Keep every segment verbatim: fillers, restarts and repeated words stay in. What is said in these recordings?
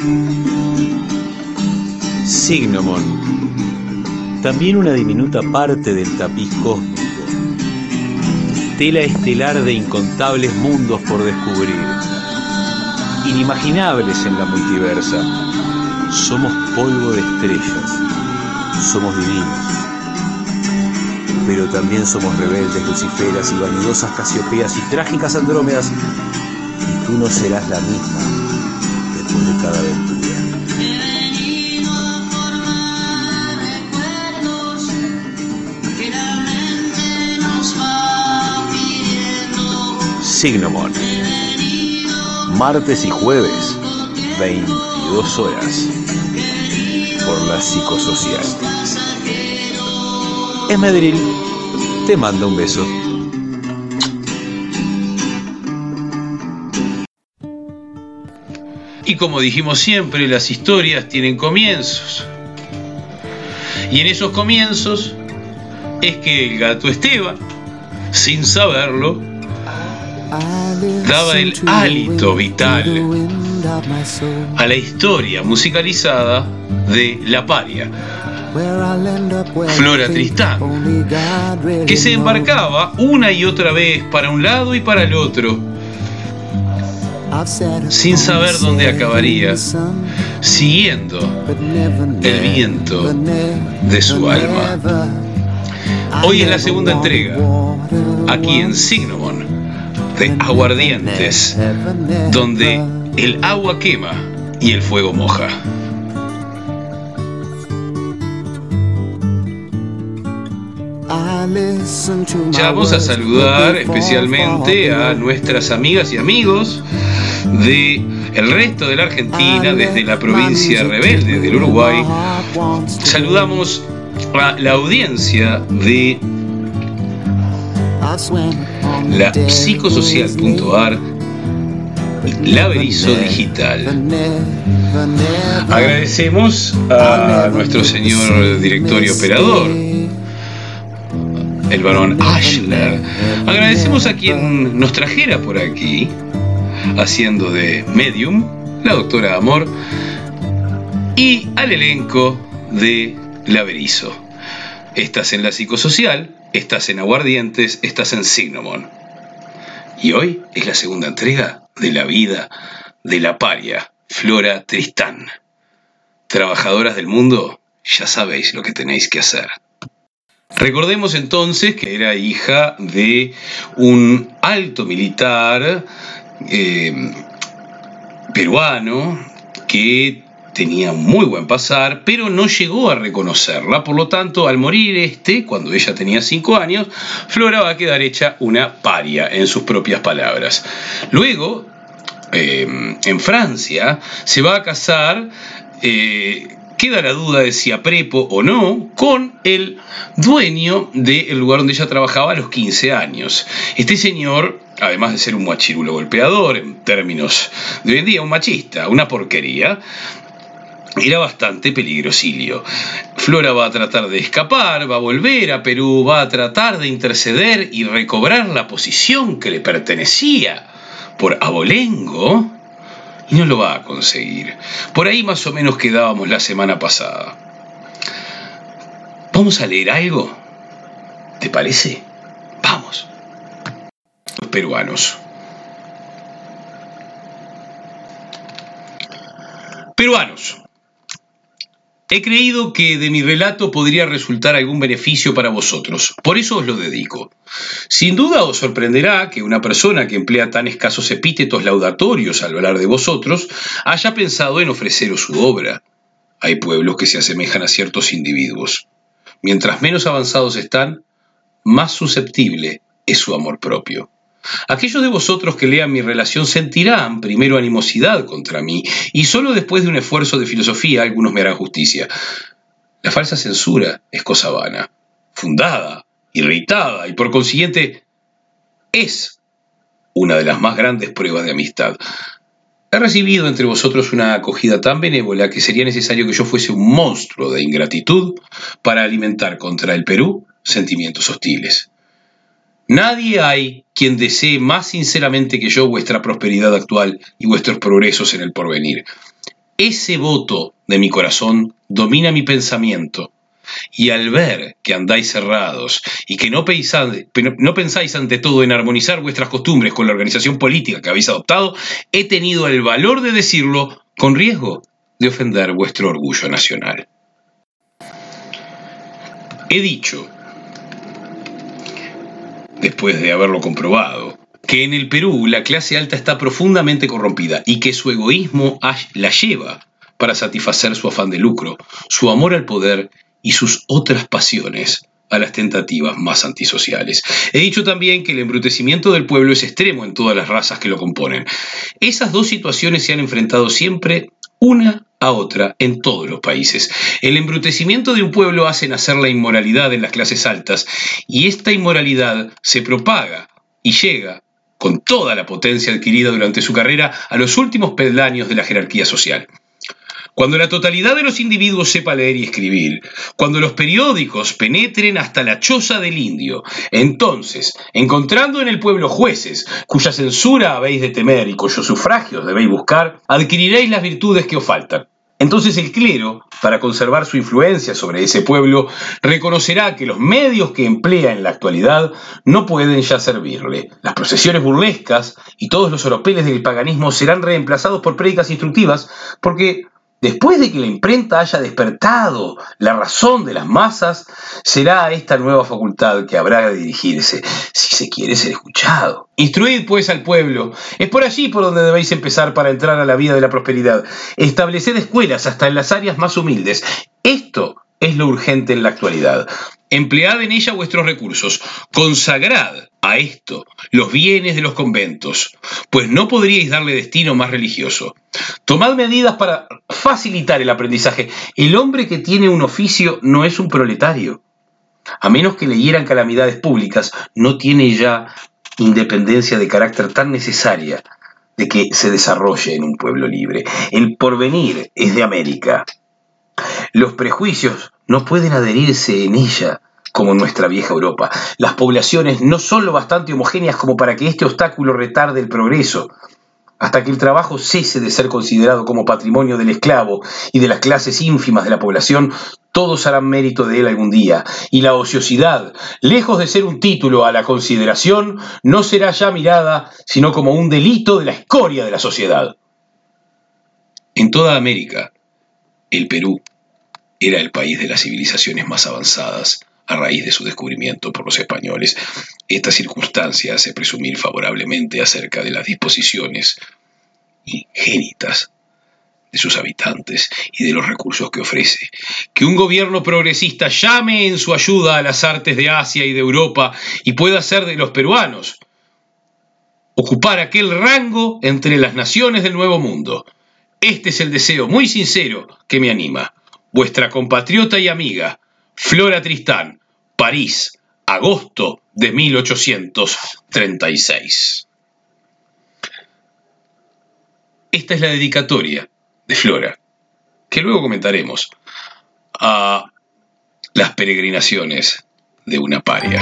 Signomon, también una diminuta parte del tapiz cósmico, tela estelar de incontables mundos por descubrir, inimaginables en la multiversa. Somos polvo de estrellas, somos divinos, pero también somos rebeldes luciferas y vanidosas casiopeas y trágicas andrómedas, y tú no serás la misma después de cada aventura. Signomon, martes y jueves, veintidós horas, por la psicosocial. Esmedril te manda un beso. Y como dijimos siempre, las historias tienen comienzos. Y en esos comienzos es que el gato Esteban, sin saberlo, daba el hálito vital a la historia musicalizada de La Paria, Flora Tristán, que se embarcaba una y otra vez para un lado y para el otro, sin saber dónde acabaría, siguiendo el viento de su alma. Hoy es la segunda entrega, aquí en Signomon, de Aguardientes, donde el agua quema y el fuego moja. Ya vamos a saludar especialmente a nuestras amigas y amigos de el resto de la Argentina, desde la provincia rebelde del Uruguay. Saludamos a la audiencia de la psicosocial punto a r, Laberizo Digital. Agradecemos a nuestro señor director y operador, el varón Ashler. Agradecemos a quien nos trajera por aquí, haciendo de medium, la doctora Amor, y al elenco de Laberizo. Estás en la psicosocial, estás en Aguardientes, estás en Signomon. Y hoy es la segunda entrega de la vida de la paria, Flora Tristán. Trabajadoras del mundo, ya sabéis lo que tenéis que hacer. Recordemos entonces que era hija de un alto militar eh, peruano que tenía un muy buen pasar, pero no llegó a reconocerla. Por lo tanto, al morir este, cuando ella tenía cinco años, Flora va a quedar hecha una paria, en sus propias palabras. Luego, eh, en Francia, se va a casar, eh, queda la duda de si a prepo o no, con el dueño del lugar donde ella trabajaba a los quince años. Este señor, además de ser un guachirulo golpeador, en términos de hoy en día, un machista, una porquería, era bastante peligrosilio. Flora va a tratar de escapar, va a volver a Perú, va a tratar de interceder y recobrar la posición que le pertenecía por abolengo, y no lo va a conseguir. Por ahí más o menos quedábamos la semana pasada. ¿Vamos a leer algo? ¿Te parece? Vamos. Los peruanos. Peruanos. He creído que de mi relato podría resultar algún beneficio para vosotros, por eso os lo dedico. Sin duda os sorprenderá que una persona que emplea tan escasos epítetos laudatorios al hablar de vosotros haya pensado en ofreceros su obra. Hay pueblos que se asemejan a ciertos individuos. Mientras menos avanzados están, más susceptible es su amor propio. Aquellos de vosotros que lean mi relación sentirán primero animosidad contra mí, y solo después de un esfuerzo de filosofía algunos me harán justicia. La falsa censura es cosa vana, fundada, irritada, y por consiguiente es una de las más grandes pruebas de amistad. He recibido entre vosotros una acogida tan benévola que sería necesario que yo fuese un monstruo de ingratitud para alimentar contra el Perú sentimientos hostiles. Nadie hay quien desee más sinceramente que yo vuestra prosperidad actual y vuestros progresos en el porvenir. Ese voto de mi corazón domina mi pensamiento, y al ver que andáis cerrados y que no pensáis, no pensáis ante todo en armonizar vuestras costumbres con la organización política que habéis adoptado, he tenido el valor de decirlo con riesgo de ofender vuestro orgullo nacional. He dicho, después de haberlo comprobado, que en el Perú la clase alta está profundamente corrompida y que su egoísmo la lleva para satisfacer su afán de lucro, su amor al poder y sus otras pasiones a las tentativas más antisociales. He dicho también que el embrutecimiento del pueblo es extremo en todas las razas que lo componen. Esas dos situaciones se han enfrentado siempre una a otra en todos los países. El embrutecimiento de un pueblo hace nacer la inmoralidad en las clases altas, y esta inmoralidad se propaga y llega con toda la potencia adquirida durante su carrera a los últimos peldaños de la jerarquía social. Cuando la totalidad de los individuos sepa leer y escribir, cuando los periódicos penetren hasta la choza del indio, entonces, encontrando en el pueblo jueces cuya censura habéis de temer y cuyos sufragios debéis buscar, adquiriréis las virtudes que os faltan. Entonces el clero, para conservar su influencia sobre ese pueblo, reconocerá que los medios que emplea en la actualidad no pueden ya servirle. Las procesiones burlescas y todos los oropeles del paganismo serán reemplazados por prédicas instructivas, porque después de que la imprenta haya despertado la razón de las masas, será a esta nueva facultad que habrá de dirigirse, si se quiere ser escuchado. Instruid pues al pueblo, es por allí por donde debéis empezar para entrar a la vida de la prosperidad. Estableced escuelas hasta en las áreas más humildes. Esto es lo urgente en la actualidad. Emplead en ella vuestros recursos, consagrad a esto los bienes de los conventos, pues no podríais darle destino más religioso. Tomad medidas para facilitar el aprendizaje. El hombre que tiene un oficio no es un proletario. A menos que le hieran calamidades públicas, no tiene ya independencia de carácter tan necesaria de que se desarrolle en un pueblo libre. El porvenir es de América. Los prejuicios no pueden adherirse en ella como en nuestra vieja Europa. Las poblaciones no son lo bastante homogéneas como para que este obstáculo retarde el progreso. Hasta que el trabajo cese de ser considerado como patrimonio del esclavo y de las clases ínfimas de la población, todos harán mérito de él algún día, y la ociosidad, lejos de ser un título a la consideración, no será ya mirada sino como un delito de la escoria de la sociedad. En toda América, el Perú era el país de las civilizaciones más avanzadas a raíz de su descubrimiento por los españoles. Esta circunstancia hace presumir favorablemente acerca de las disposiciones ingénitas de sus habitantes y de los recursos que ofrece. Que un gobierno progresista llame en su ayuda a las artes de Asia y de Europa y pueda hacer de los peruanos ocupar aquel rango entre las naciones del Nuevo Mundo. Este es el deseo muy sincero que me anima. Vuestra compatriota y amiga, Flora Tristán, París, agosto de mil ochocientos treinta y seis. Esta es la dedicatoria de Flora, que luego comentaremos, a las peregrinaciones de una paria.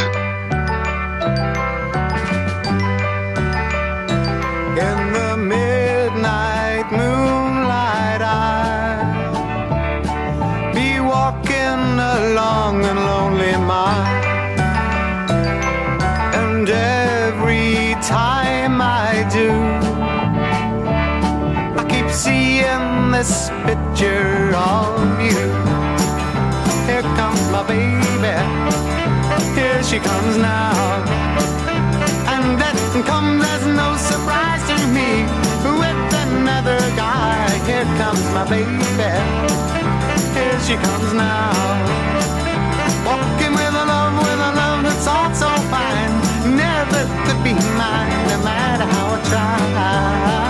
In the midnight moonlight I'll be walking along a lonely mile, and every time I do I keep seeing this picture of you. Here comes my baby, here she comes now, and that comes as no surprise to me. With another guy, here comes my baby, here she comes now. Walking with a love, with a love that's all so fine, never could be mine, no matter how I try.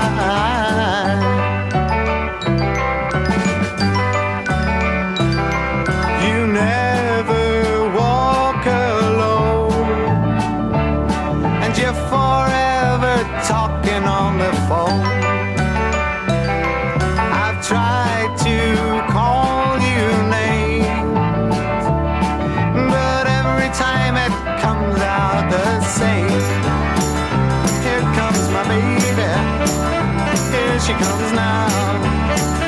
You never walk alone, and you're forever talking on the phone. I've tried to call you names, but every time it comes out the same. Here comes my baby, here she comes now.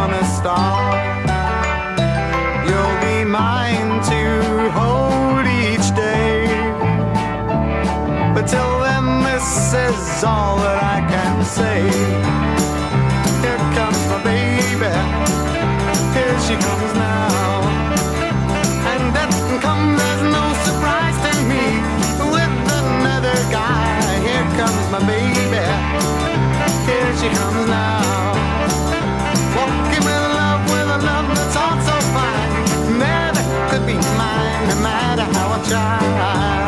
on a star. You'll be mine to hold each day. But till then, this is all that I can say. Here comes my baby, here she comes now. And that comes as no surprise to me. With another guy, here comes my baby, here she comes now. Walking with love, with a love that's all so fine. Never could be mine, no matter how I try.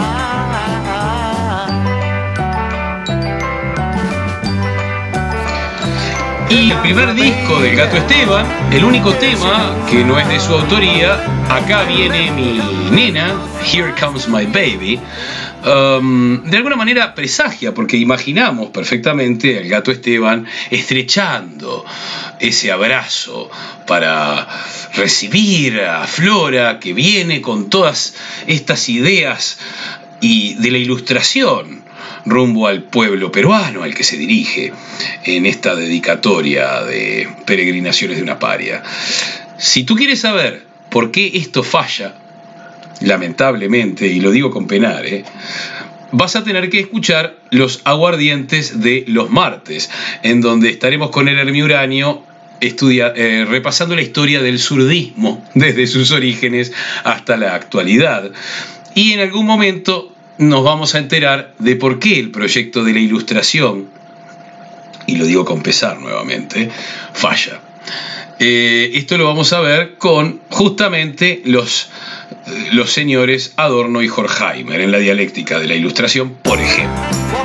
Y el primer disco del Gato Esteban, el único tema que no es de su autoría, Acá viene mi nena, Here Comes My Baby, um, de alguna manera presagia, porque imaginamos perfectamente al Gato Esteban estrechando ese abrazo para recibir a Flora, que viene con todas estas ideas y de la ilustración rumbo al pueblo peruano al que se dirige en esta dedicatoria de Peregrinaciones de una Paria. Si tú quieres saber por qué esto falla, lamentablemente, y lo digo con penar, ¿eh? vas a tener que escuchar los aguardientes de los martes, en donde estaremos con el Hermio Uranio estudia, eh, repasando la historia del surdismo desde sus orígenes hasta la actualidad. Y en algún momento nos vamos a enterar de por qué el proyecto de la ilustración, y lo digo con pesar nuevamente, falla. Eh, esto lo vamos a ver con justamente los, los señores Adorno y Horkheimer en la dialéctica de la ilustración, por ejemplo.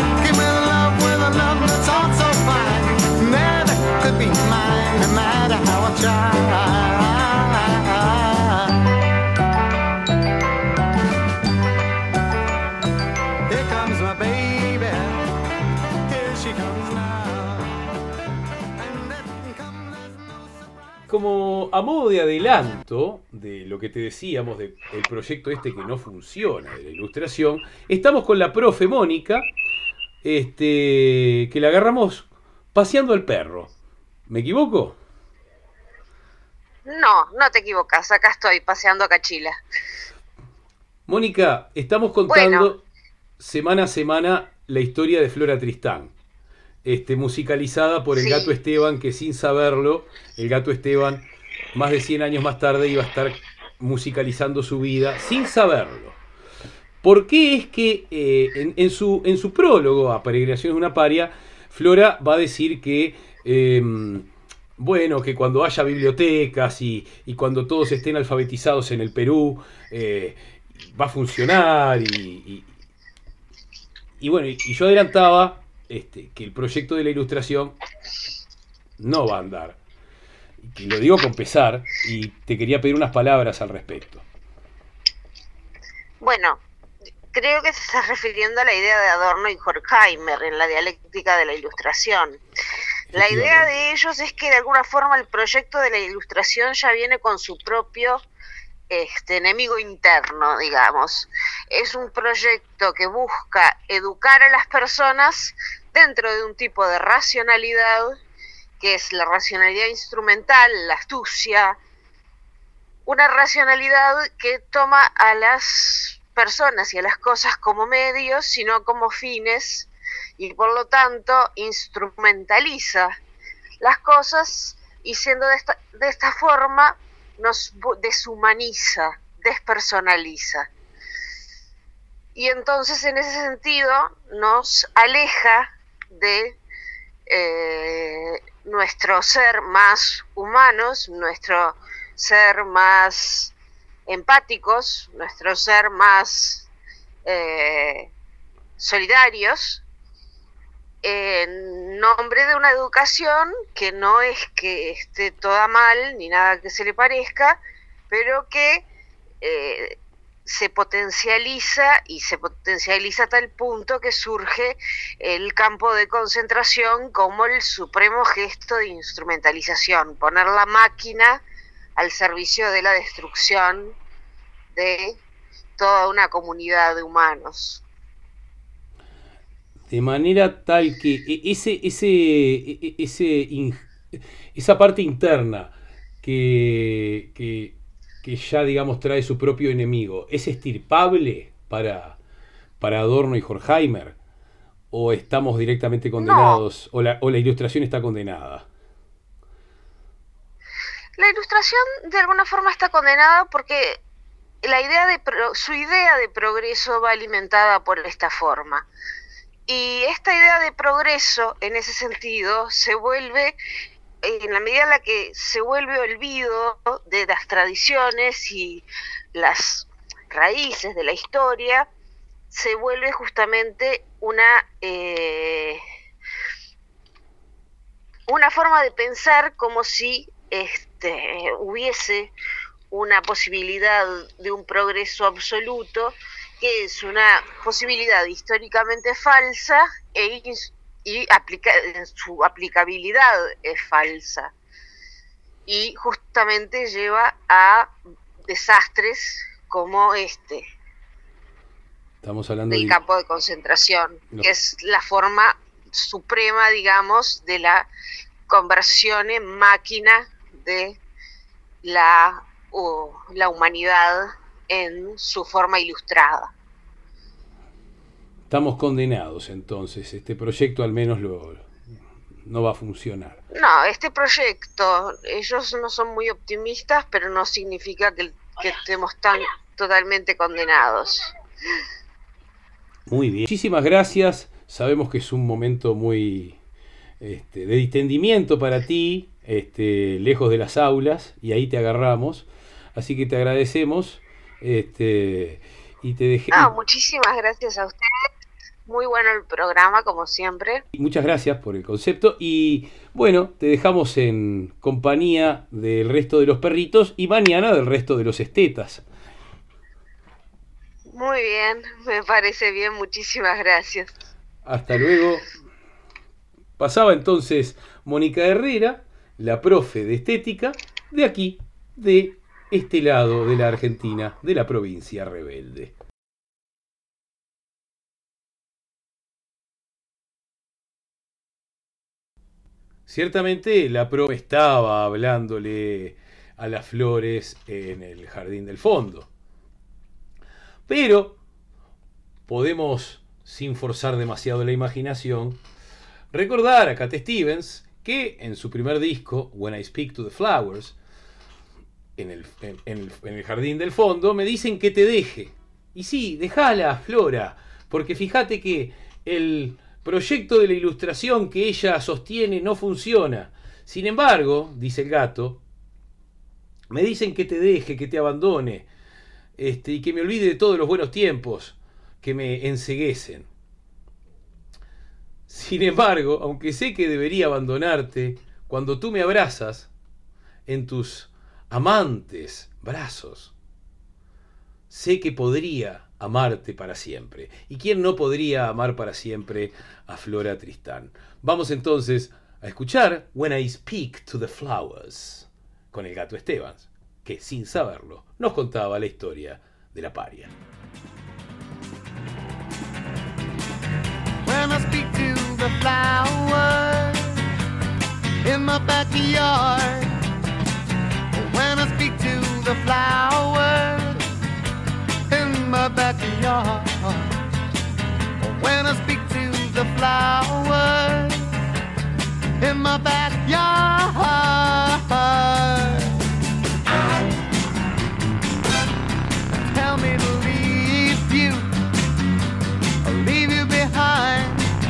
Como a modo de adelanto de lo que te decíamos del proyecto este que no funciona, de la ilustración, estamos con la profe Mónica, este, que la agarramos paseando al perro. ¿Me equivoco? No, no te equivocas, acá estoy paseando a Cachila. Mónica, estamos contando Bueno. semana a semana la historia de Flora Tristán. Este, musicalizada por el Sí. Gato Esteban, que sin saberlo, el Gato Esteban, más de cien años más tarde, iba a estar musicalizando su vida, sin saberlo. ¿Por qué es que eh, en, en, su, en su prólogo a Peregrinaciones de una Paria, Flora va a decir que, eh, bueno, que cuando haya bibliotecas y, y cuando todos estén alfabetizados en el Perú, eh, va a funcionar? Y, y, y bueno, y, y yo adelantaba Este, que el proyecto de la ilustración no va a andar. Y lo digo con pesar, y te quería pedir unas palabras al respecto. Bueno, creo que se está refiriendo a la idea de Adorno y Horkheimer en la dialéctica de la ilustración. La idea de ellos es que de alguna forma el proyecto de la ilustración ya viene con su propio este, enemigo interno, digamos. Es un proyecto que busca educar a las personas dentro de un tipo de racionalidad, que es la racionalidad instrumental, la astucia, una racionalidad que toma a las personas y a las cosas como medios, sino como fines, y por lo tanto instrumentaliza las cosas, y siendo de esta, de esta forma nos deshumaniza, despersonaliza. Y entonces en ese sentido nos aleja de eh, nuestro ser más humanos, nuestro ser más empáticos, nuestro ser más eh, solidarios, en nombre de una educación que no es que esté toda mal, ni nada que se le parezca, pero que eh, se potencializa y se potencializa a tal punto que surge el campo de concentración como el supremo gesto de instrumentalización, poner la máquina al servicio de la destrucción de toda una comunidad de humanos. De manera tal que ese, ese, ese, esa parte interna que, que, que ya, digamos, trae su propio enemigo, ¿es estirpable para, para Adorno y Horkheimer? ¿O estamos directamente condenados? No. O, la, ¿O la ilustración está condenada? La ilustración de alguna forma está condenada porque la idea de pro, su idea de progreso va alimentada por esta forma. Y esta idea de progreso, en ese sentido, se vuelve, en la medida en la que se vuelve olvido de las tradiciones y las raíces de la historia, se vuelve justamente una, eh, una forma de pensar como si este, hubiese una posibilidad de un progreso absoluto, que es una posibilidad históricamente falsa e y aplica, su aplicabilidad es falsa y justamente lleva a desastres como este. Estamos hablando del de... campo de concentración, no. que es la forma suprema, digamos, de la conversión en máquina de la, uh, la humanidad en su forma ilustrada. Estamos condenados, entonces. Este proyecto al menos lo, no va a funcionar. No, este proyecto, ellos no son muy optimistas, pero no significa que, que estemos tan totalmente condenados. Muy bien. Muchísimas gracias. Sabemos que es un momento muy este, de distendimiento para ti, este, lejos de las aulas, y ahí te agarramos. Así que te agradecemos. Este, y te dejé... No, muchísimas gracias a ustedes. Muy bueno el programa, como siempre. Muchas gracias por el concepto. Y bueno, te dejamos en compañía del resto de los perritos y mañana del resto de los estetas. Muy bien, me parece bien, muchísimas gracias. Hasta luego. Pasaba entonces Mónica Herrera, la profe de estética, de aquí, de este lado de la Argentina, de la provincia rebelde. Ciertamente la profe estaba hablándole a las flores en el jardín del fondo. Pero podemos, sin forzar demasiado la imaginación, recordar a Cat Stevens que en su primer disco, When I Speak to the Flowers, en el, en, en el, en el jardín del fondo, me dicen que te deje. Y sí, déjala, Flora, porque fíjate que el proyecto de la ilustración que ella sostiene no funciona. Sin embargo, dice el gato, me dicen que te deje, que te abandone, este, y que me olvide de todos los buenos tiempos que me enceguecen. Sin embargo, aunque sé que debería abandonarte, cuando tú me abrazas en tus amantes brazos, sé que podría amarte para siempre. ¿Y quién no podría amar para siempre a Flora Tristán? Vamos entonces a escuchar When I Speak to the Flowers con el gato Stevens, que sin saberlo nos contaba la historia de la paria. When I speak to the flowers in my backyard, when I speak to the flowers in my backyard, when I speak to the flowers in my backyard, tell me to leave you, leave you behind.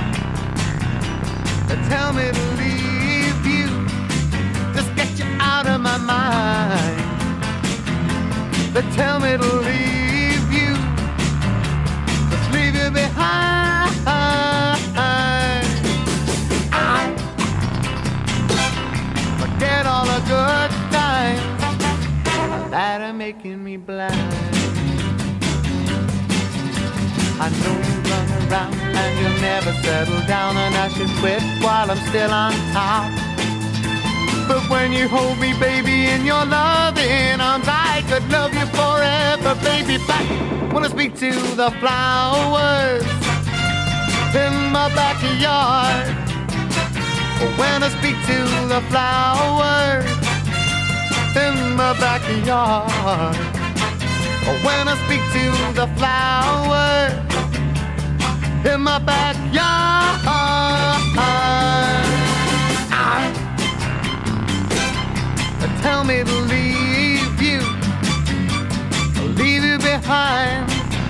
Tell me to leave you, just get you out of my mind. But tell me to leave you, just leave you behind. Forget all the good times that are making me blind. I know you run around and you'll never settle down, and I should quit while I'm still on top. But when you hold me, baby, in your loving arms, I could love you forever, baby. But when I speak to the flowers in my backyard, when I speak to the flowers in my backyard. When I speak to the flowers in my backyard, I tell me to leave you, leave you behind.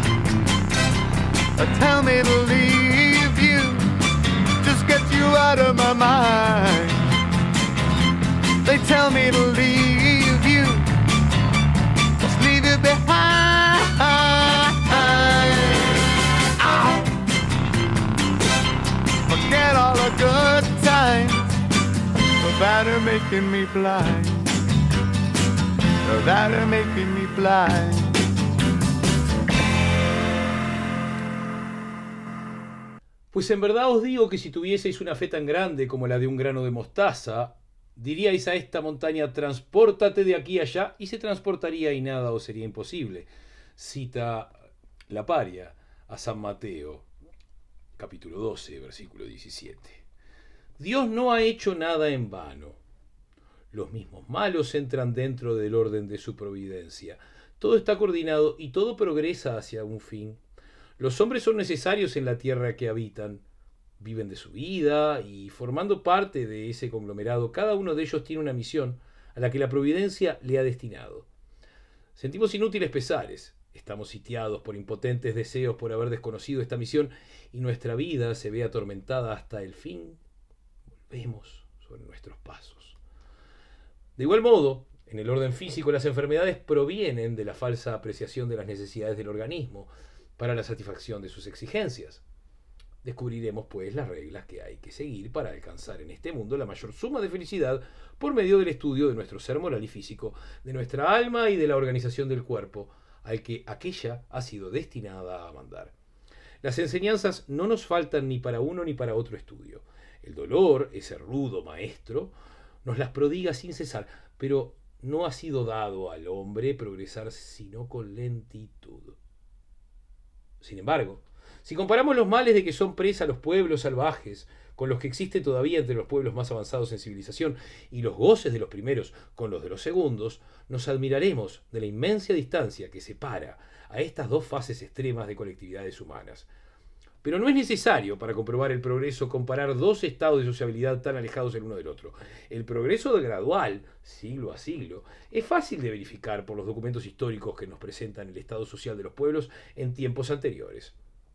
Tell me to leave you, just get you out of my mind. They tell me to leave you, just leave you behind. Ow. Forget all the good times, that are making me blind, that are making me blind. Pues en verdad os digo que si tuvieseis una fe tan grande como la de un grano de mostaza, diríais a esta montaña, transpórtate de aquí a allá, y se transportaría y nada os sería imposible. Cita la paria a San Mateo, capítulo doce, versículo diecisiete. Dios no ha hecho nada en vano. Los mismos malos entran dentro del orden de su providencia. Todo está coordinado y todo progresa hacia un fin. Los hombres son necesarios en la tierra que habitan. Viven de su vida y, formando parte de ese conglomerado, cada uno de ellos tiene una misión a la que la providencia le ha destinado. Sentimos inútiles pesares. Estamos sitiados por impotentes deseos por haber desconocido esta misión y nuestra vida se ve atormentada hasta el fin. Volvemos sobre nuestros pasos. De igual modo, en el orden físico, las enfermedades provienen de la falsa apreciación de las necesidades del organismo para la satisfacción de sus exigencias. Descubriremos, pues, las reglas que hay que seguir para alcanzar en este mundo la mayor suma de felicidad por medio del estudio de nuestro ser moral y físico, de nuestra alma y de la organización del cuerpo, al que aquella ha sido destinada a mandar. Las enseñanzas no nos faltan ni para uno ni para otro estudio. El dolor, ese rudo maestro, nos las prodiga sin cesar, pero no ha sido dado al hombre progresar sino con lentitud. Sin embargo, si comparamos los males de que son presa los pueblos salvajes con los que existen todavía entre los pueblos más avanzados en civilización y los goces de los primeros con los de los segundos, nos admiraremos de la inmensa distancia que separa a estas dos fases extremas de colectividades humanas. Pero no es necesario, para comprobar el progreso, comparar dos estados de sociabilidad tan alejados el uno del otro. El progreso gradual, siglo a siglo, es fácil de verificar por los documentos históricos que nos presentan el estado social de los pueblos en tiempos anteriores.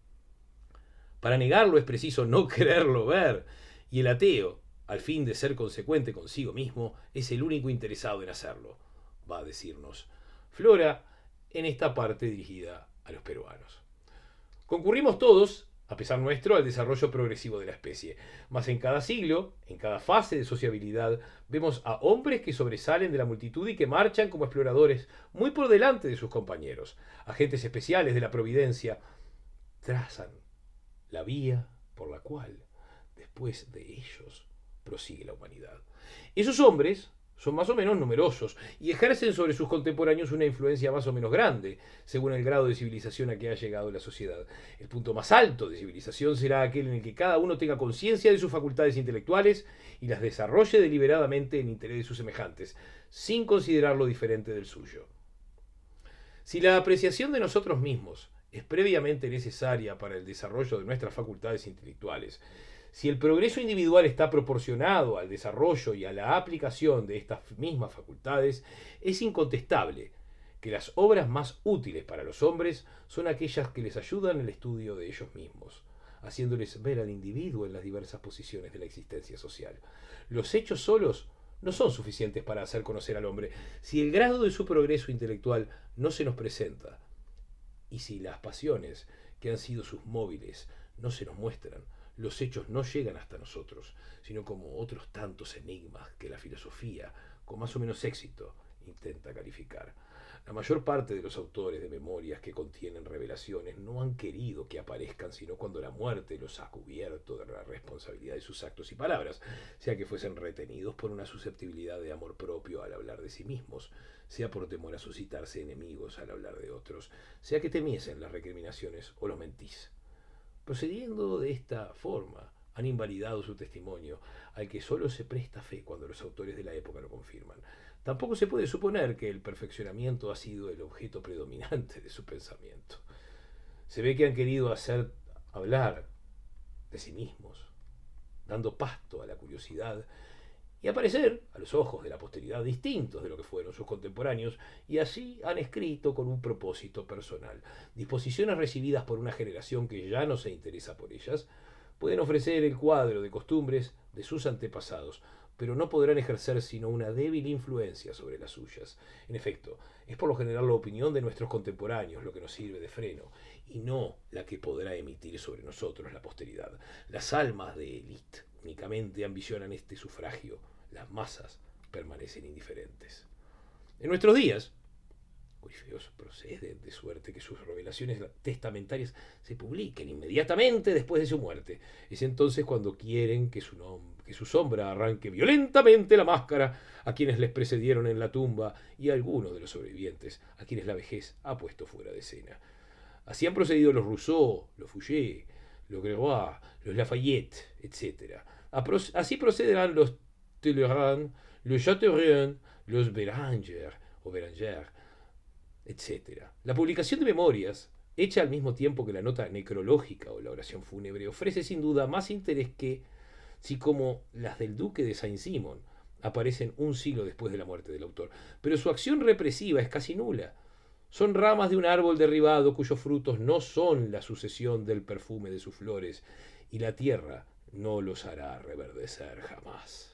Para negarlo es preciso no quererlo ver, y el ateo, al fin de ser consecuente consigo mismo, es el único interesado en hacerlo, va a decirnos Flora en esta parte dirigida a los peruanos. Concurrimos todos, a pesar nuestro, al desarrollo progresivo de la especie. Mas en cada siglo, en cada fase de sociabilidad, vemos a hombres que sobresalen de la multitud y que marchan como exploradores muy por delante de sus compañeros. Agentes especiales de la providencia trazan la vía por la cual, después de ellos, prosigue la humanidad. Esos hombres son más o menos numerosos y ejercen sobre sus contemporáneos una influencia más o menos grande, según el grado de civilización a que ha llegado la sociedad. El punto más alto de civilización será aquel en el que cada uno tenga conciencia de sus facultades intelectuales y las desarrolle deliberadamente en interés de sus semejantes, sin considerarlo diferente del suyo. Si la apreciación de nosotros mismos es previamente necesaria para el desarrollo de nuestras facultades intelectuales, si el progreso individual está proporcionado al desarrollo y a la aplicación de estas mismas facultades, es incontestable que las obras más útiles para los hombres son aquellas que les ayudan en el estudio de ellos mismos, haciéndoles ver al individuo en las diversas posiciones de la existencia social. Los hechos solos no son suficientes para hacer conocer al hombre si el grado de su progreso intelectual no se nos presenta, y si las pasiones que han sido sus móviles no se nos muestran. Los hechos no llegan hasta nosotros, sino como otros tantos enigmas que la filosofía, con más o menos éxito, intenta calificar. La mayor parte de los autores de memorias que contienen revelaciones no han querido que aparezcan sino cuando la muerte los ha cubierto de la responsabilidad de sus actos y palabras, sea que fuesen retenidos por una susceptibilidad de amor propio al hablar de sí mismos, sea por temor a suscitarse enemigos al hablar de otros, sea que temiesen las recriminaciones o los mentís. Procediendo de esta forma, han invalidado su testimonio, al que solo se presta fe cuando los autores de la época lo confirman. Tampoco se puede suponer que el perfeccionamiento ha sido el objeto predominante de su pensamiento. Se ve que han querido hacer hablar de sí mismos, dando pasto a la curiosidad y aparecer, a los ojos de la posteridad, distintos de lo que fueron sus contemporáneos, y así han escrito con un propósito personal. Disposiciones recibidas por una generación que ya no se interesa por ellas, pueden ofrecer el cuadro de costumbres de sus antepasados, pero no podrán ejercer sino una débil influencia sobre las suyas. En efecto, es por lo general la opinión de nuestros contemporáneos lo que nos sirve de freno, y no la que podrá emitir sobre nosotros la posteridad. Las almas de élite únicamente ambicionan este sufragio, las masas permanecen indiferentes. En nuestros días, Corifeos proceden de suerte que sus revelaciones testamentarias se publiquen inmediatamente después de su muerte. Es entonces cuando quieren que su, nom- que su sombra arranque violentamente la máscara a quienes les precedieron en la tumba y a algunos de los sobrevivientes, a quienes la vejez ha puesto fuera de escena. Así han procedido los Rousseau, los Fouché, los Gregoire, los Lafayette, etcétera. Así procederán los Talleyrand, los Chateaubriand, los Béranger o Béranger, etcétera. La publicación de memorias, hecha al mismo tiempo que la nota necrológica o la oración fúnebre, ofrece sin duda más interés que si, como las del duque de Saint-Simon, aparecen un siglo después de la muerte del autor. Pero su acción represiva es casi nula. Son ramas de un árbol derribado cuyos frutos no son la sucesión del perfume de sus flores, y la tierra no los hará reverdecer jamás.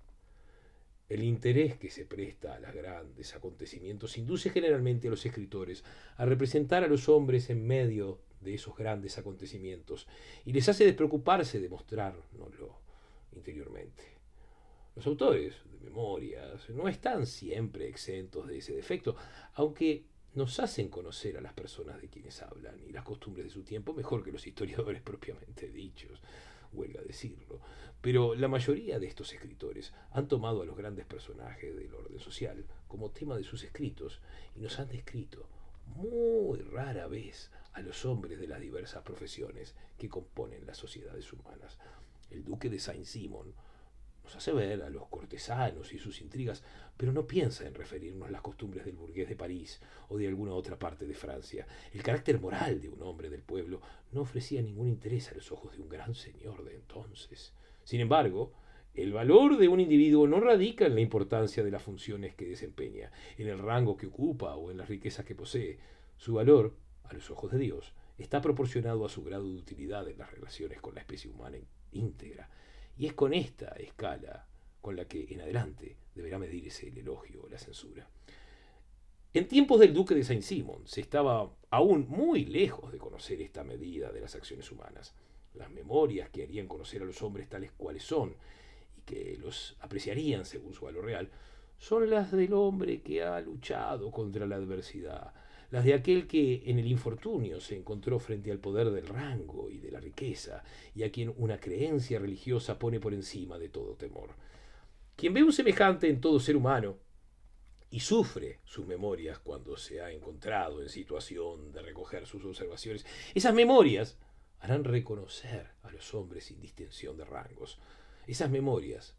El interés que se presta a los grandes acontecimientos induce generalmente a los escritores a representar a los hombres en medio de esos grandes acontecimientos y les hace despreocuparse de mostrárnoslo interiormente. Los autores de memorias no están siempre exentos de ese defecto, aunque nos hacen conocer a las personas de quienes hablan y las costumbres de su tiempo mejor que los historiadores propiamente dichos, huelga decirlo. Pero la mayoría de estos escritores han tomado a los grandes personajes del orden social como tema de sus escritos y nos han descrito muy rara vez a los hombres de las diversas profesiones que componen las sociedades humanas. El duque de Saint-Simon nos hace ver a los cortesanos y sus intrigas, pero no piensa en referirnos a las costumbres del burgués de París o de alguna otra parte de Francia. El carácter moral de un hombre del pueblo no ofrecía ningún interés a los ojos de un gran señor de entonces. Sin embargo, el valor de un individuo no radica en la importancia de las funciones que desempeña, en el rango que ocupa o en las riquezas que posee. Su valor, a los ojos de Dios, está proporcionado a su grado de utilidad en las relaciones con la especie humana íntegra. Y es con esta escala con la que en adelante deberá medirse el elogio o la censura. En tiempos del duque de Saint-Simon se estaba aún muy lejos de conocer esta medida de las acciones humanas. Las memorias que harían conocer a los hombres tales cuales son y que los apreciarían según su valor real son las del hombre que ha luchado contra la adversidad, las de aquel que en el infortunio se encontró frente al poder del rango y de la riqueza, y a quien una creencia religiosa pone por encima de todo temor. Quien ve un semejante en todo ser humano y sufre sus memorias cuando se ha encontrado en situación de recoger sus observaciones, esas memorias harán reconocer a los hombres sin distinción de rangos. Esas memorias,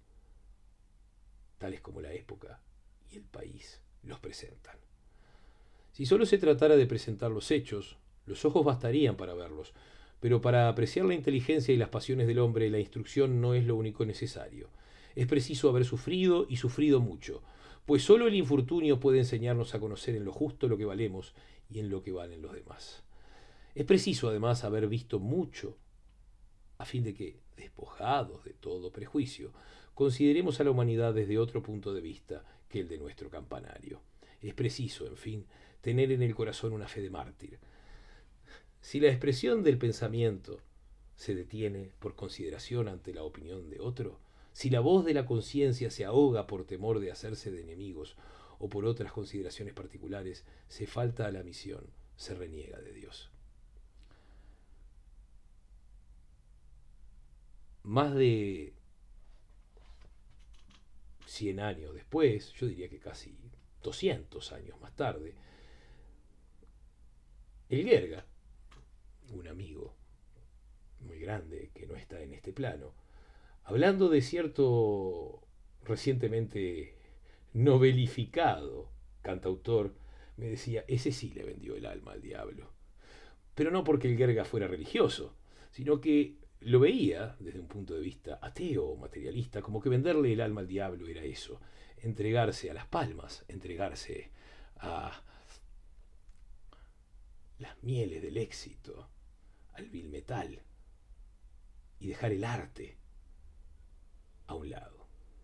tales como la época y el país, los presentan. Si solo se tratara de presentar los hechos, los ojos bastarían para verlos, pero para apreciar la inteligencia y las pasiones del hombre, la instrucción no es lo único necesario. Es preciso haber sufrido y sufrido mucho, pues solo el infortunio puede enseñarnos a conocer en lo justo lo que valemos y en lo que valen los demás. Es preciso además haber visto mucho, a fin de que, despojados de todo prejuicio, consideremos a la humanidad desde otro punto de vista que el de nuestro campanario. Es preciso, en fin, tener en el corazón una fe de mártir. Si la expresión del pensamiento se detiene por consideración ante la opinión de otro, si la voz de la conciencia se ahoga por temor de hacerse de enemigos o por otras consideraciones particulares, se falta a la misión, se reniega de Dios. Más de cien años después, yo diría que casi doscientos años más tarde, el Guerga, un amigo muy grande que no está en este plano, hablando de cierto recientemente novelificado cantautor, me decía, ese sí le vendió el alma al diablo. Pero no porque el Gerga fuera religioso, sino que lo veía desde un punto de vista ateo o materialista, como que venderle el alma al diablo era eso, entregarse a las palmas, entregarse a las mieles del éxito, al vil metal, y dejar el arte a un lado.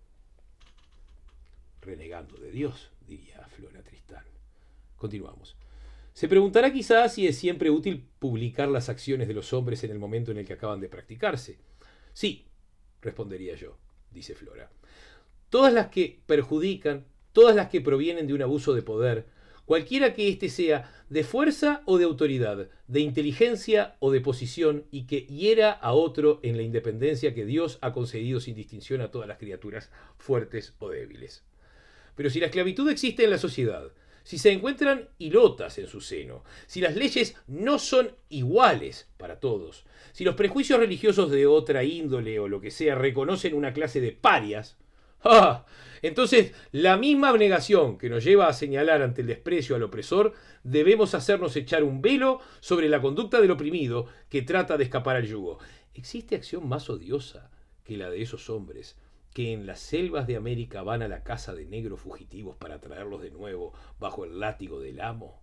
Renegando de Dios, diría Flora Tristán. Continuamos. Se preguntará quizás si es siempre útil publicar las acciones de los hombres en el momento en el que acaban de practicarse. Sí, respondería yo, dice Flora. Todas las que perjudican, todas las que provienen de un abuso de poder, cualquiera que éste sea de fuerza o de autoridad, de inteligencia o de posición, y que hiera a otro en la independencia que Dios ha concedido sin distinción a todas las criaturas fuertes o débiles. Pero si la esclavitud existe en la sociedad, si se encuentran hilotas en su seno, si las leyes no son iguales para todos, si los prejuicios religiosos de otra índole o lo que sea reconocen una clase de parias, ¡ah! Entonces la misma abnegación que nos lleva a señalar ante el desprecio al opresor, debemos hacernos echar un velo sobre la conducta del oprimido que trata de escapar al yugo. ¿Existe acción más odiosa que la de esos hombres que en las selvas de América van a la caza de negros fugitivos para traerlos de nuevo bajo el látigo del amo?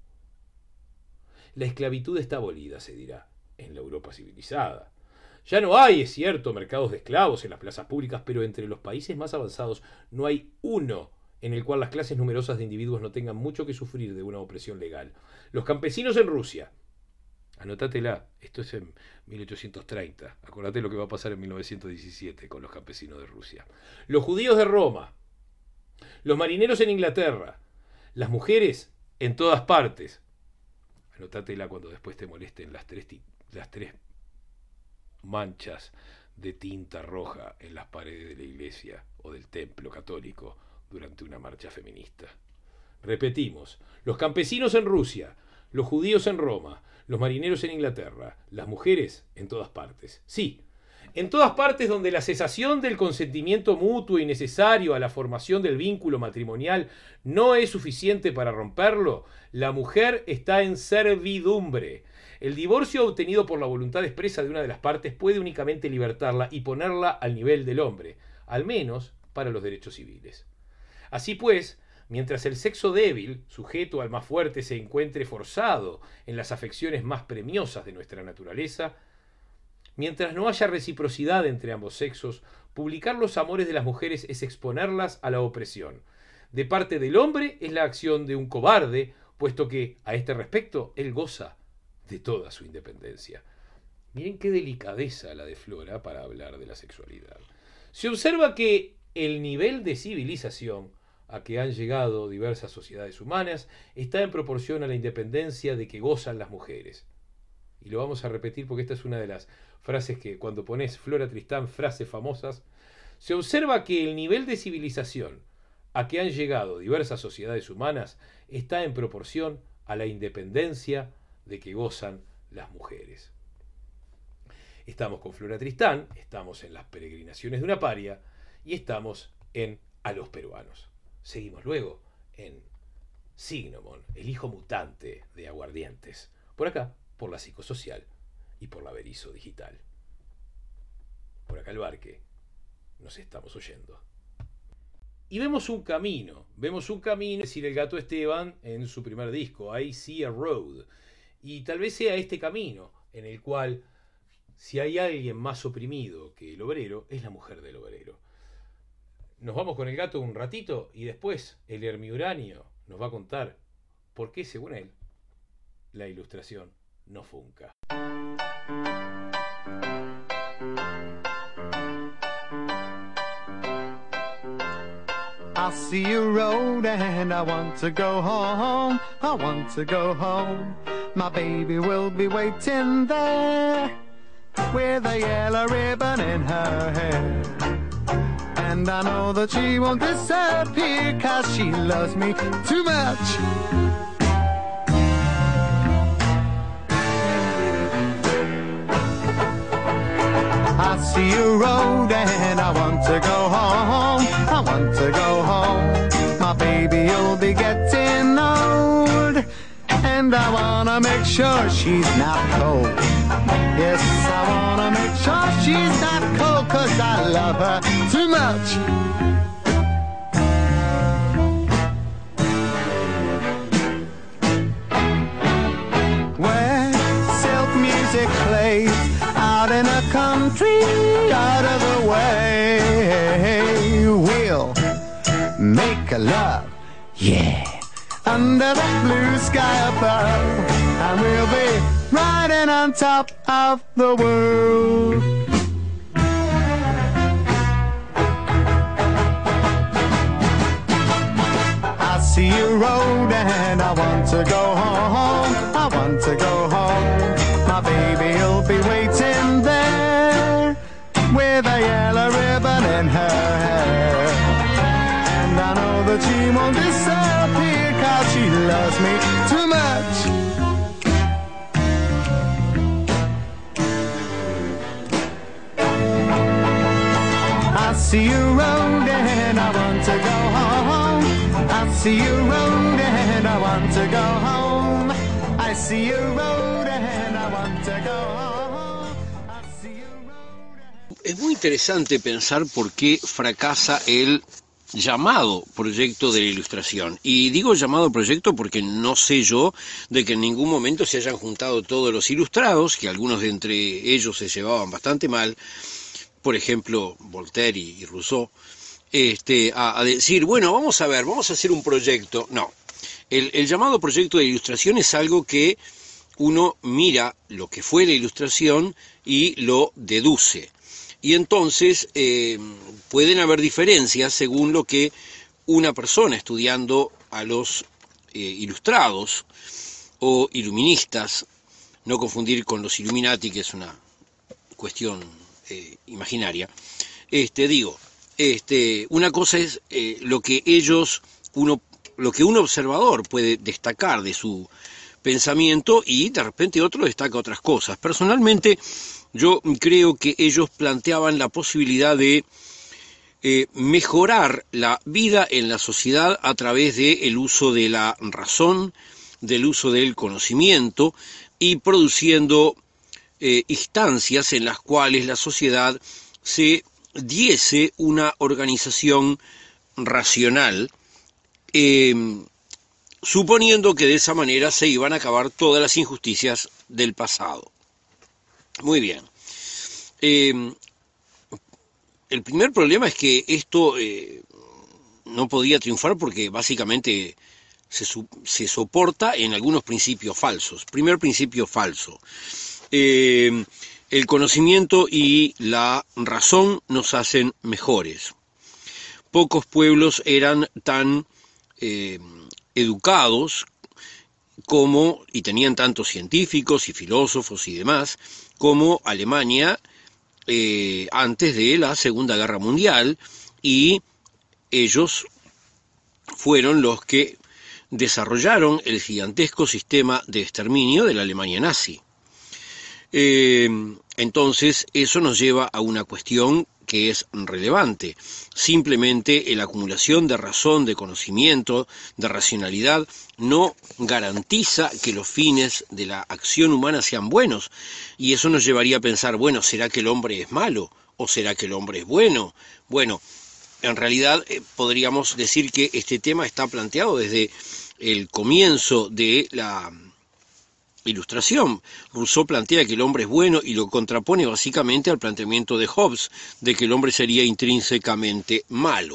La esclavitud está abolida, se dirá, en la Europa civilizada. Ya no hay, es cierto, mercados de esclavos en las plazas públicas, pero entre los países más avanzados no hay uno en el cual las clases numerosas de individuos no tengan mucho que sufrir de una opresión legal. Los campesinos en Rusia, anótatela, esto es en mil ochocientos treinta, acordate lo que va a pasar en mil novecientos diecisiete con los campesinos de Rusia. Los judíos de Roma, los marineros en Inglaterra, las mujeres en todas partes. Anótatela cuando después te molesten las tres, las tres manchas de tinta roja en las paredes de la iglesia o del templo católico durante una marcha feminista. Repetimos, los campesinos en Rusia, los judíos en Roma, los marineros en Inglaterra, las mujeres en todas partes. Sí, en todas partes donde la cesación del consentimiento mutuo y necesario a la formación del vínculo matrimonial no es suficiente para romperlo, la mujer está en servidumbre. El divorcio obtenido por la voluntad expresa de una de las partes puede únicamente libertarla y ponerla al nivel del hombre, al menos para los derechos civiles. Así pues, mientras el sexo débil, sujeto al más fuerte, se encuentre forzado en las afecciones más premiosas de nuestra naturaleza, mientras no haya reciprocidad entre ambos sexos, publicar los amores de las mujeres es exponerlas a la opresión. De parte del hombre es la acción de un cobarde, puesto que, a este respecto, él goza de toda su independencia. Miren qué delicadeza la de Flora para hablar de la sexualidad. Se observa que el nivel de civilización a que han llegado diversas sociedades humanas está en proporción a la independencia de que gozan las mujeres. Y lo vamos a repetir porque esta es una de las frases que cuando pones Flora Tristán, frases famosas, se observa que el nivel de civilización a que han llegado diversas sociedades humanas está en proporción a la independencia de que gozan las mujeres. Estamos con Flora Tristán, estamos en las peregrinaciones de una paria y estamos en A los peruanos. Seguimos luego en Signomon, el hijo mutante de Aguardientes, por acá, por la psicosocial y por la Berizo digital. Por acá el Barque, nos estamos oyendo. Y vemos un camino, vemos un camino, es decir, el Gato Esteban en su primer disco, I See a Road. Y tal vez sea este camino en el cual, si hay alguien más oprimido que el obrero, es la mujer del obrero. Nos vamos con el gato un ratito y después el Hermiuranio nos va a contar por qué, según él, la ilustración no funca. I see a road and I want to go home. I want to go home. My baby will be waiting there with a yellow ribbon in her hair. And I know that she won't disappear, 'cause she loves me too much. I see a road and I want to go home. I want to go home. My my baby will be getting old, and I wanna make sure she's not cold. Yes, I wanna make sure she's not cold, 'cause I love her too much. Where silk music plays out in a country out of the way, we'll make a love, yeah, under that blue sky above, and we'll be riding on top of the world. I see you road and I want to go home, I want to go home. My baby'll be waiting there with a yellow ribbon in her hair, and I know that she won't disappear, 'cause she loves me too much. I see you road and I want to go home, I see you road and I want to go home, I see you road and I want to go home, I see you road and... Es muy interesante pensar por qué fracasa el llamado proyecto de la Ilustración. Y digo llamado proyecto porque no sé yo de que en ningún momento se hayan juntado todos los ilustrados, que algunos de entre ellos se llevaban bastante mal, por ejemplo Voltaire y Rousseau, este, a, a decir, bueno, vamos a ver, vamos a hacer un proyecto. No, el, el llamado proyecto de Ilustración es algo que uno mira lo que fue la Ilustración y lo deduce. Y entonces eh, pueden haber diferencias según lo que una persona estudiando a los eh, ilustrados o iluministas, no confundir con los Illuminati, que es una cuestión eh, imaginaria, este, digo, este, una cosa es eh, lo que ellos, uno, lo que un observador puede destacar de su pensamiento, y de repente otro destaca otras cosas. Personalmente, yo creo que ellos planteaban la posibilidad de eh, mejorar la vida en la sociedad a través del uso de la razón, del uso del conocimiento, y produciendo eh, instancias en las cuales la sociedad se diese una organización racional, eh, suponiendo que de esa manera se iban a acabar todas las injusticias del pasado. Muy bien. Eh, el primer problema es que esto eh, no podía triunfar porque básicamente se, se soporta en algunos principios falsos. Primer principio falso. Eh, el conocimiento y la razón nos hacen mejores. Pocos pueblos eran tan eh, educados como, y tenían tantos científicos y filósofos y demás, como Alemania eh, antes de la Segunda Guerra Mundial, y ellos fueron los que desarrollaron el gigantesco sistema de exterminio de la Alemania nazi. Eh, entonces, eso nos lleva a una cuestión que es relevante. Simplemente la acumulación de razón, de conocimiento, de racionalidad, no garantiza que los fines de la acción humana sean buenos. Y eso nos llevaría a pensar, bueno, ¿será que el hombre es malo? ¿O será que el hombre es bueno? Bueno, en realidad eh, podríamos decir que este tema está planteado desde el comienzo de la Ilustración. Rousseau plantea que el hombre es bueno y lo contrapone básicamente al planteamiento de Hobbes de que el hombre sería intrínsecamente malo.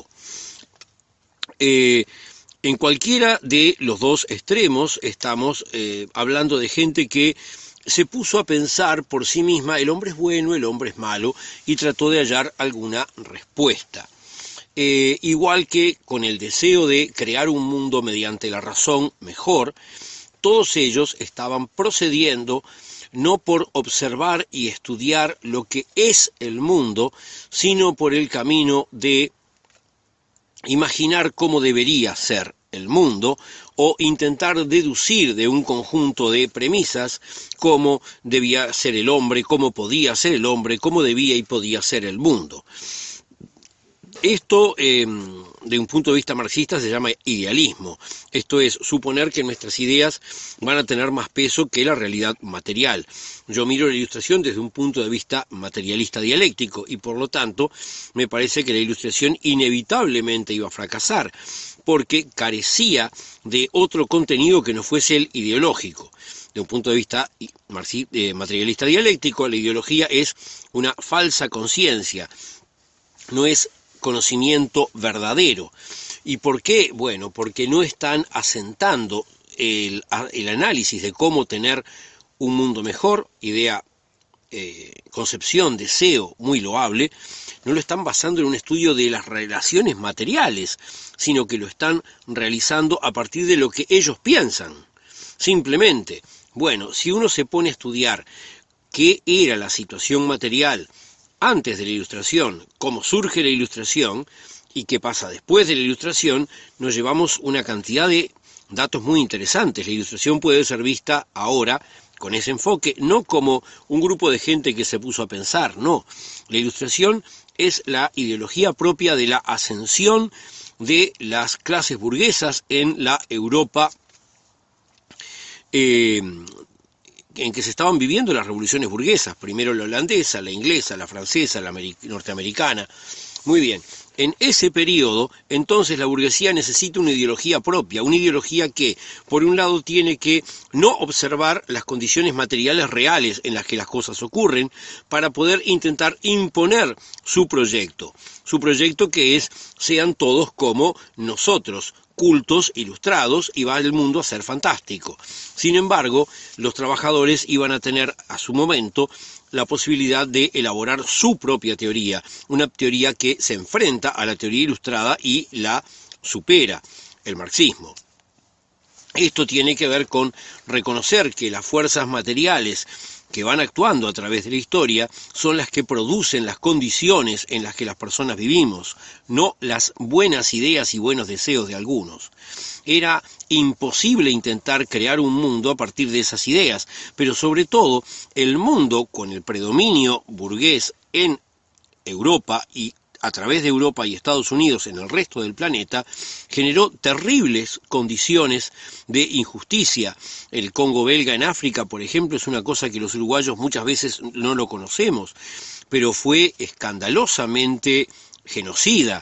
Eh, en cualquiera de los dos extremos estamos eh, hablando de gente que se puso a pensar por sí misma, el hombre es bueno, el hombre es malo, y trató de hallar alguna respuesta. Eh, igual que con el deseo de crear un mundo mediante la razón mejor, todos ellos estaban procediendo no por observar y estudiar lo que es el mundo, sino por el camino de imaginar cómo debería ser el mundo, o intentar deducir de un conjunto de premisas cómo debía ser el hombre, cómo podía ser el hombre, cómo debía y podía ser el mundo. Esto eh, de un punto de vista marxista se llama idealismo. Esto es, suponer que nuestras ideas van a tener más peso que la realidad material. Yo miro la Ilustración desde un punto de vista materialista dialéctico y por lo tanto me parece que la Ilustración inevitablemente iba a fracasar porque carecía de otro contenido que no fuese el ideológico. De un punto de vista materialista dialéctico, la ideología es una falsa conciencia, no es conocimiento verdadero. ¿Y por qué? Bueno, porque no están asentando el, el análisis de cómo tener un mundo mejor, idea, eh, concepción, deseo muy loable, no lo están basando en un estudio de las relaciones materiales, sino que lo están realizando a partir de lo que ellos piensan. Simplemente, bueno, si uno se pone a estudiar qué era la situación material antes de la Ilustración, cómo surge la Ilustración y qué pasa después de la Ilustración, nos llevamos una cantidad de datos muy interesantes. La Ilustración puede ser vista ahora con ese enfoque, no como un grupo de gente que se puso a pensar, no. La Ilustración es la ideología propia de la ascensión de las clases burguesas en la Europa eh, en que se estaban viviendo las revoluciones burguesas, primero la holandesa, la inglesa, la francesa, la norteamericana. Muy bien, en ese periodo, entonces la burguesía necesita una ideología propia, una ideología que, por un lado, tiene que no observar las condiciones materiales reales en las que las cosas ocurren, para poder intentar imponer su proyecto. Su proyecto que es, sean todos como nosotros, cultos, ilustrados, y va el mundo a ser fantástico. Sin embargo, los trabajadores iban a tener a su momento la posibilidad de elaborar su propia teoría, una teoría que se enfrenta a la teoría ilustrada y la supera, el marxismo. Esto tiene que ver con reconocer que las fuerzas materiales que van actuando a través de la historia son las que producen las condiciones en las que las personas vivimos, no las buenas ideas y buenos deseos de algunos. Era imposible intentar crear un mundo a partir de esas ideas, pero sobre todo el mundo con el predominio burgués en Europa y a través de Europa y Estados Unidos en el resto del planeta, generó terribles condiciones de injusticia. El Congo belga en África, por ejemplo, es una cosa que los uruguayos muchas veces no lo conocemos, pero fue escandalosamente genocida.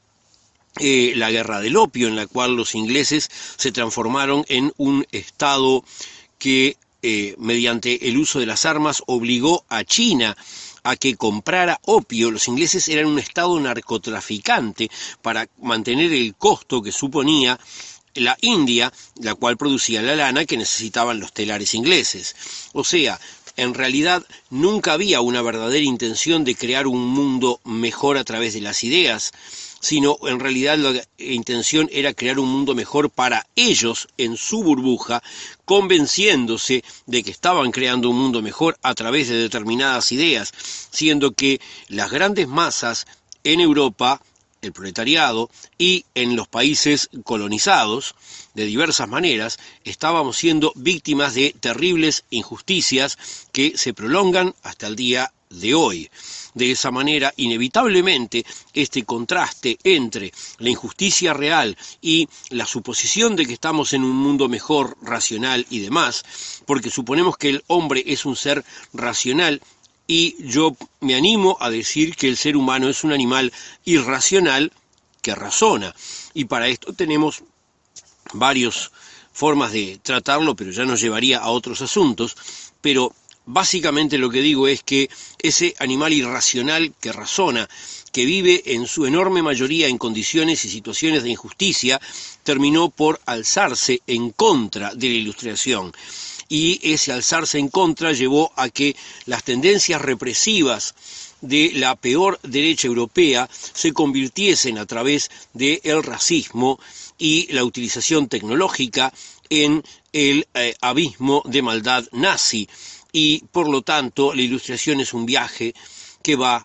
Eh, la guerra del opio, en la cual los ingleses se transformaron en un estado que, eh, mediante el uso de las armas, obligó a China a que comprara opio. Los ingleses eran un estado narcotraficante para mantener el costo que suponía la India, la cual producía la lana que necesitaban los telares ingleses. O sea, en realidad nunca había una verdadera intención de crear un mundo mejor a través de las ideas, sino en realidad la intención era crear un mundo mejor para ellos en su burbuja, convenciéndose de que estaban creando un mundo mejor a través de determinadas ideas, siendo que las grandes masas en Europa, el proletariado, y en los países colonizados, de diversas maneras, estábamos siendo víctimas de terribles injusticias que se prolongan hasta el día de hoy. De esa manera, inevitablemente, este contraste entre la injusticia real y la suposición de que estamos en un mundo mejor, racional y demás, porque suponemos que el hombre es un ser racional, y yo me animo a decir que el ser humano es un animal irracional que razona, y para esto tenemos varias formas de tratarlo, pero ya nos llevaría a otros asuntos, pero básicamente lo que digo es que ese animal irracional que razona, que vive en su enorme mayoría en condiciones y situaciones de injusticia, terminó por alzarse en contra de la Ilustración. Y ese alzarse en contra llevó a que las tendencias represivas de la peor derecha europea se convirtiesen a través del racismo y la utilización tecnológica en el eh, abismo de maldad nazi. Y por lo tanto la Ilustración es un viaje que va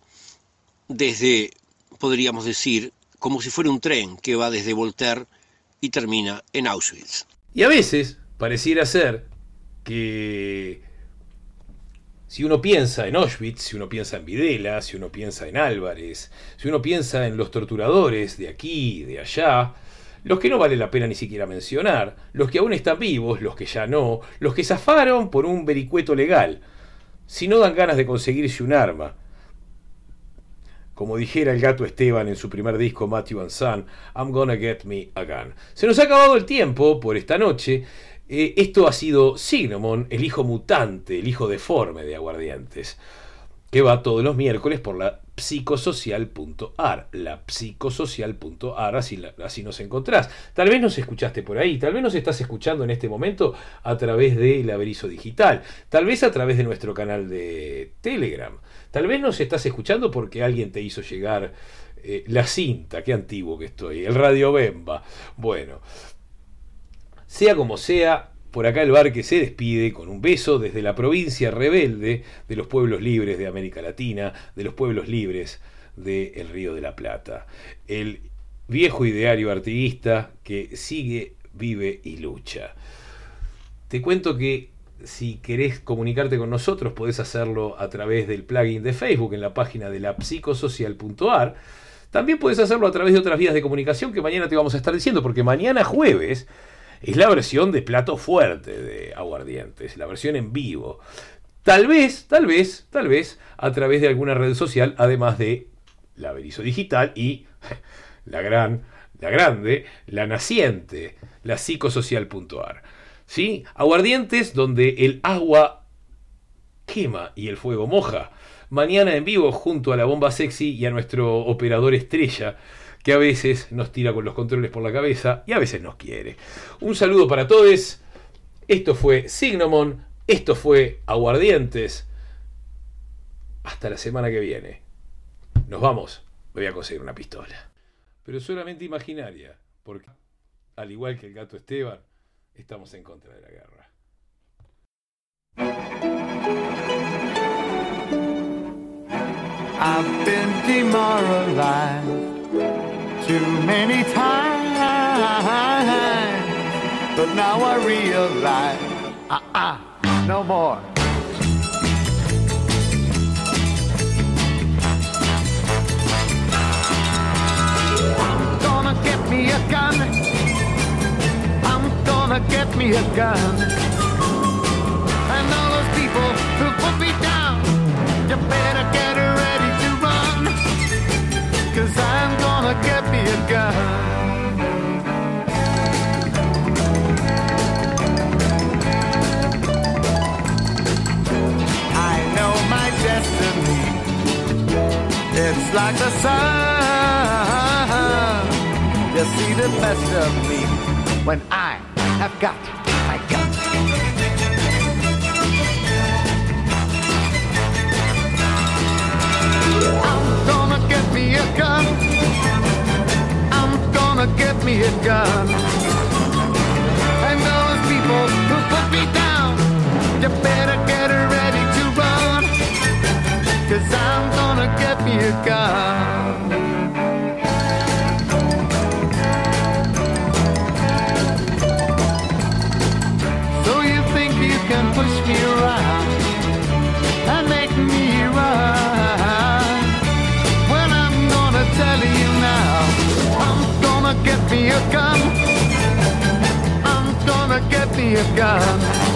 desde, podríamos decir, como si fuera un tren que va desde Voltaire y termina en Auschwitz. Y a veces pareciera ser que Si uno piensa en Auschwitz, si uno piensa en Videla, si uno piensa en Álvarez, si uno piensa en los torturadores de aquí y de allá, los que no vale la pena ni siquiera mencionar, los que aún están vivos, los que ya no, los que zafaron por un vericueto legal, si no dan ganas de conseguirse un arma, como dijera el Gato Esteban en su primer disco Matthew and Son, I'm gonna get me a gun. Se nos ha acabado el tiempo por esta noche. Eh, esto ha sido Signomon, el hijo mutante, el hijo deforme de Aguardientes, que va todos los miércoles por la psicosocial punto ar, la psicosocial punto ar, así, así nos encontrás. Tal vez nos escuchaste por ahí, tal vez nos estás escuchando en este momento a través de La Berizo Digital, tal vez a través de nuestro canal de Telegram, tal vez nos estás escuchando porque alguien te hizo llegar eh, la cinta, qué antiguo que estoy, el Radio Bemba. Bueno, sea como sea, por acá el Barque se despide con un beso desde la provincia rebelde de los pueblos libres de América Latina, de los pueblos libres del Río de la Plata. El viejo ideario artiguista que sigue, vive y lucha. Te cuento que si querés comunicarte con nosotros, podés hacerlo a través del plugin de Facebook en la página de la psicosocial punto ar. También podés hacerlo a través de otras vías de comunicación que mañana te vamos a estar diciendo, porque mañana jueves es la versión de Plato Fuerte de Aguardientes, la versión en vivo. Tal vez, tal vez, tal vez, a través de alguna red social, además de La Berizo Digital y la gran, la grande, la naciente, la psicosocial punto ar. ¿Sí? Aguardientes, donde el agua quema y el fuego moja. Mañana en vivo junto a la Bomba Sexy y a nuestro operador estrella, que a veces nos tira con los controles por la cabeza y a veces nos quiere. Un saludo para todos. Esto fue Signomon, esto fue Aguardientes. Hasta la semana que viene. Nos vamos. Voy a conseguir una pistola. Pero solamente imaginaria, porque al igual que el Gato Esteban, estamos en contra de la guerra. I've been demoralized too many times, but now I realize, uh-uh, no more. I'm gonna get me a gun, I'm gonna get me a gun, and all those people who put me down, you better get ready to run, 'cause I'm gonna get me a gun. I know my destiny, it's like the sun. You see the best of me when I have got my gun. I'm gonna get me a gun, I'm gonna get me a gun, and those people who put me down, you better get ready to run, 'cause I'm gonna get me a gun. So you think you can push me around and make me run, when I'm gonna tell you now, I'm gonna get me a gun, I'm gonna get me a gun.